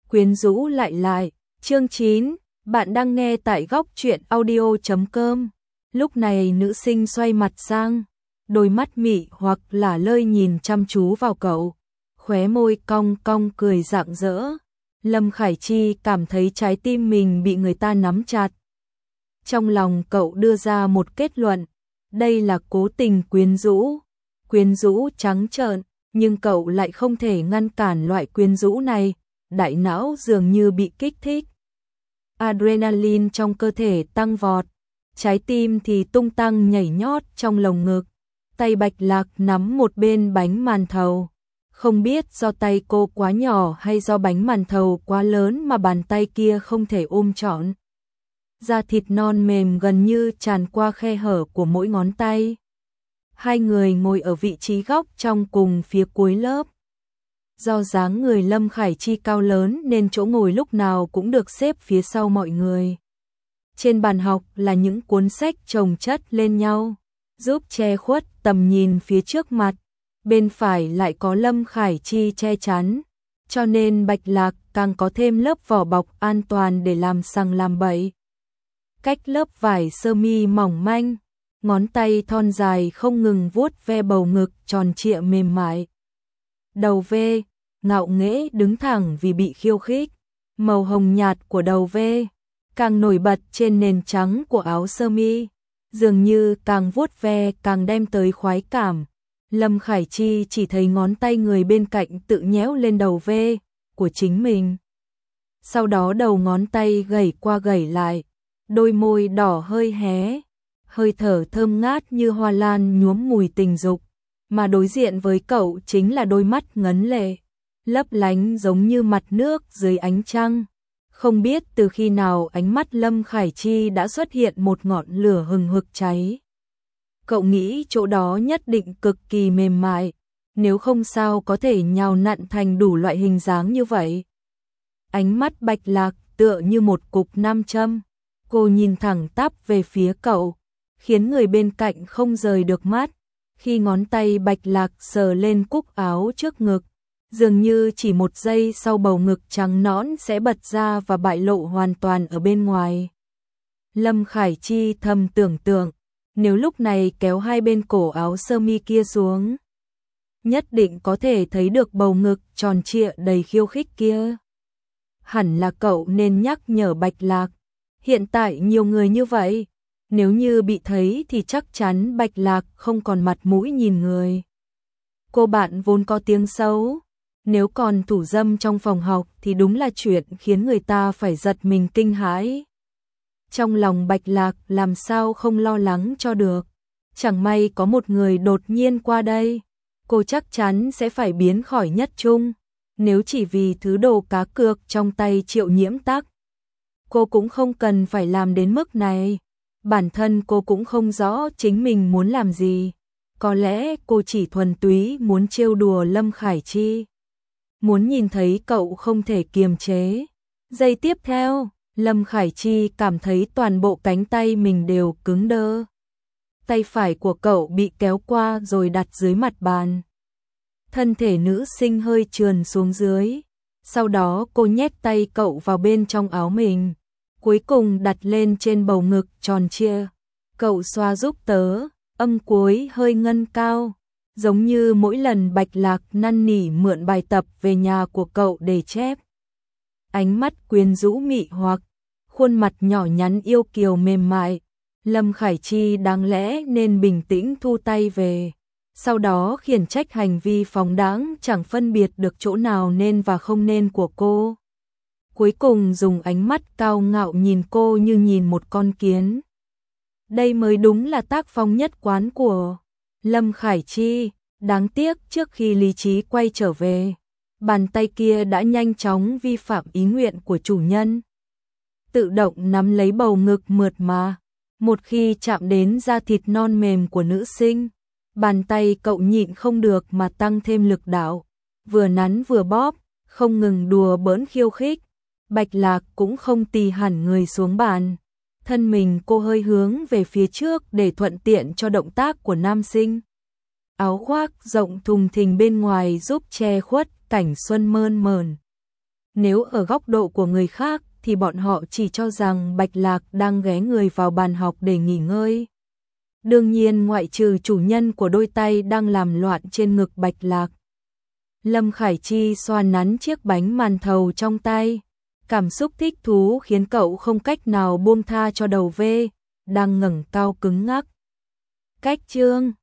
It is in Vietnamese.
quyến rũ lại. Chương 9, bạn đang nghe tại góc truyện audio.com. Lúc này nữ sinh xoay mặt sang, đôi mắt mị hoặc lả lơi nhìn chăm chú vào cậu, khóe môi cong cong cười rạng rỡ. Lâm Khải Chi cảm thấy trái tim mình bị người ta nắm chặt. Trong lòng cậu đưa ra một kết luận, đây là cố tình quyến rũ trắng trợn, nhưng cậu lại không thể ngăn cản loại quyến rũ này, đại não dường như bị kích thích. Adrenaline trong cơ thể tăng vọt, trái tim thì tung tăng nhảy nhót trong lồng ngực, tay Bạch Lạc nắm một bên bánh màn thầu. Không biết do tay cô quá nhỏ hay do bánh màn thầu quá lớn mà bàn tay kia không thể ôm trọn. Da thịt non mềm gần như tràn qua khe hở của mỗi ngón tay. Hai người ngồi ở vị trí góc trong cùng phía cuối lớp. Do dáng người Lâm Khải Chi cao lớn nên chỗ ngồi lúc nào cũng được xếp phía sau mọi người. Trên bàn học là những cuốn sách chồng chất lên nhau, giúp che khuất tầm nhìn phía trước mặt. Bên phải lại có Lâm Khải Chi che chắn, cho nên Bạch Lạc càng có thêm lớp vỏ bọc an toàn để làm sằng làm bậy. Cách lớp vải sơ mi mỏng manh, ngón tay thon dài không ngừng vuốt ve bầu ngực tròn trịa mềm mại. Đầu V, ngạo nghễ đứng thẳng vì bị khiêu khích, màu hồng nhạt của đầu V càng nổi bật trên nền trắng của áo sơ mi, dường như càng vuốt ve càng đem tới khoái cảm. Lâm Khải Chi chỉ thấy ngón tay người bên cạnh tự nhéo lên đầu V của chính mình. Sau đó đầu ngón tay gẩy qua gẩy lại, đôi môi đỏ hơi hé, hơi thở thơm ngát như hoa lan nhuốm mùi tình dục, mà đối diện với cậu chính là đôi mắt ngấn lệ, lấp lánh giống như mặt nước dưới ánh trăng. Không biết từ khi nào ánh mắt Lâm Khải Chi đã xuất hiện một ngọn lửa hừng hực cháy. Cậu nghĩ chỗ đó nhất định cực kỳ mềm mại, nếu không sao có thể nhào nặn thành đủ loại hình dáng như vậy. Ánh mắt Bạch Lạc tựa như một cục nam châm, cô nhìn thẳng tắp về phía cậu, khiến người bên cạnh không rời được mắt. Khi ngón tay Bạch Lạc sờ lên cúc áo trước ngực, dường như chỉ một giây sau bầu ngực trắng nõn sẽ bật ra và bại lộ hoàn toàn ở bên ngoài. Lâm Khải Chi thầm tưởng tượng, nếu lúc này kéo hai bên cổ áo sơ mi kia xuống, nhất định có thể thấy được bầu ngực tròn trịa đầy khiêu khích kia. Hẳn là cậu nên nhắc nhở Bạch Lạc, hiện tại nhiều người như vậy, nếu như bị thấy thì chắc chắn Bạch Lạc không còn mặt mũi nhìn người. Cô bạn vốn có tiếng xấu, nếu còn thủ dâm trong phòng học thì đúng là chuyện khiến người ta phải giật mình kinh hãi. Trong lòng Bạch Lạc làm sao không lo lắng cho được, chẳng may có một người đột nhiên qua đây, cô chắc chắn sẽ phải biến khỏi nhất trung, nếu chỉ vì thứ đồ cá cược trong tay Triệu Nhiễm Tắc. Cô cũng không cần phải làm đến mức này, bản thân cô cũng không rõ chính mình muốn làm gì, có lẽ cô chỉ thuần túy muốn trêu đùa Lâm Khải Chi, muốn nhìn thấy cậu không thể kiềm chế. Giây tiếp theo, Lâm Khải Chi cảm thấy toàn bộ cánh tay mình đều cứng đơ. Tay phải của cậu bị kéo qua rồi đặt dưới mặt bàn. Thân thể nữ sinh hơi trườn xuống dưới. Sau đó cô nhét tay cậu vào bên trong áo mình, cuối cùng đặt lên trên bầu ngực tròn trịa. Cậu xoa giúp tớ, âm cuối hơi ngân cao, giống như mỗi lần Bạch Lạc năn nỉ mượn bài tập về nhà của cậu để chép. Ánh mắt quyến rũ mị hoặc, khuôn mặt nhỏ nhắn yêu kiều mềm mại. Lâm Khải Chi đáng lẽ nên bình tĩnh thu tay về, sau đó khiển trách hành vi phóng đãng chẳng phân biệt được chỗ nào nên và không nên của cô. Cuối cùng dùng ánh mắt cao ngạo nhìn cô như nhìn một con kiến. Đây mới đúng là tác phong nhất quán của Lâm Khải Chi. Đáng tiếc trước khi lý trí quay trở về, bàn tay kia đã nhanh chóng vi phạm ý nguyện của chủ nhân, tự động nắm lấy bầu ngực mượt mà. Một khi chạm đến da thịt non mềm của nữ sinh, bàn tay cậu nhịn không được mà tăng thêm lực đạo, vừa nắn vừa bóp, không ngừng đùa bỡn khiêu khích. Bạch Lạc cũng không tì hẳn người xuống bàn, thân mình cô hơi hướng về phía trước để thuận tiện cho động tác của nam sinh. Áo khoác rộng thùng thình bên ngoài giúp che khuất cảnh xuân mơn mởn. Nếu ở góc độ của người khác thì bọn họ chỉ cho rằng Bạch Lạc đang ghé người vào bàn học để nghỉ ngơi. Đương nhiên ngoại trừ chủ nhân của đôi tay đang làm loạn trên ngực Bạch Lạc. Lâm Khải Chi xoa nắn chiếc bánh màn thầu trong tay. Cảm xúc thích thú khiến cậu không cách nào buông tha cho đầu V, đang ngẩng cao cứng ngắc. Cách chương